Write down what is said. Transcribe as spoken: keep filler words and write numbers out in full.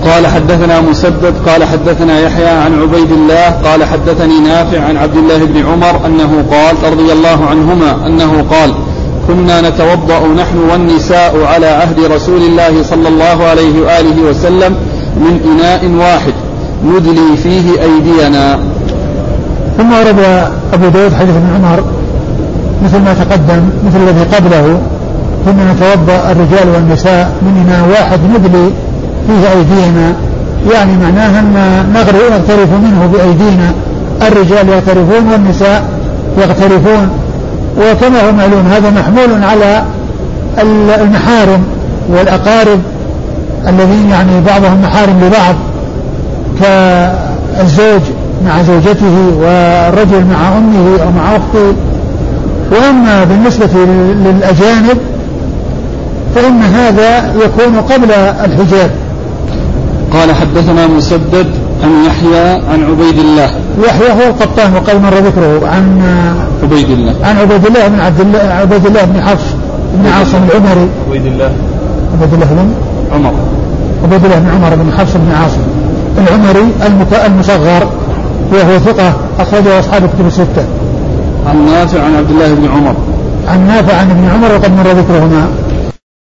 قال حدثنا مسدد قال حدثنا يحيى عن عبيد الله قال حدثني نافع عن عبد الله بن عمر أنه قال رضي الله عنهما أنه قال كنا نتوضأ نحن والنساء على عهد رسول الله صلى الله عليه وآله وسلم من إناء واحد ندلي فيه أيدينا. ثم ورد أبو داود حديث ابن عمر مثل ما تقدم مثل الذي قبله كنا نتوضأ الرجال والنساء من إناء واحد ندلي فيه أيدينا، يعني معناها أن نغترف منه بأيدينا، الرجال يغترفون والنساء يغترفون. وكما هو معلوم هذا محمول على المحارم والأقارب الذين يعني بعضهم محارم لبعض كالزوج مع زوجته والرجل مع أمه أو مع أخته. وأما بالنسبة للأجانب فإن هذا يكون قبل الحجاب. قال حدثنا مسدد عن يحيى عن عبيد الله. يحيى هو القطان وقد مر ذكره عن عبيد الله عن عبيد الله بن عبد الله عبيد الله بن حفص بن عاصم العمري. عبيد الله عبيد الله بن عمر عبيد الله بن عمر بن حفص بن عاصم العمري المصغر وهو ثقة أخرجه أصحاب الكتب الستة. عن نافع عن عبد الله بن عمر عن نافع عن ابن عمر وقد مر ذكرهما.